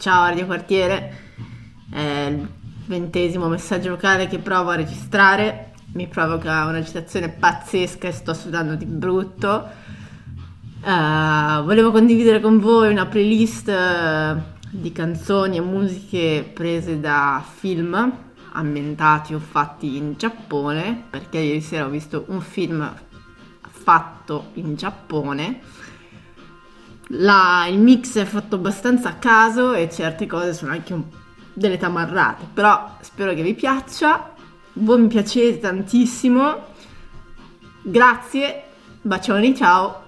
Ciao Radio Quartiere, è il 20° messaggio vocale che provo a registrare, mi provoca un'agitazione pazzesca e sto sudando di brutto. Volevo condividere con voi una playlist di canzoni e musiche prese da film ambientati o fatti in Giappone, perché ieri sera ho visto un film fatto in Giappone. Il mix è fatto abbastanza a caso e certe cose sono anche delle tamarrate, però spero che vi piaccia. Voi mi piacete tantissimo, grazie, bacioni, ciao.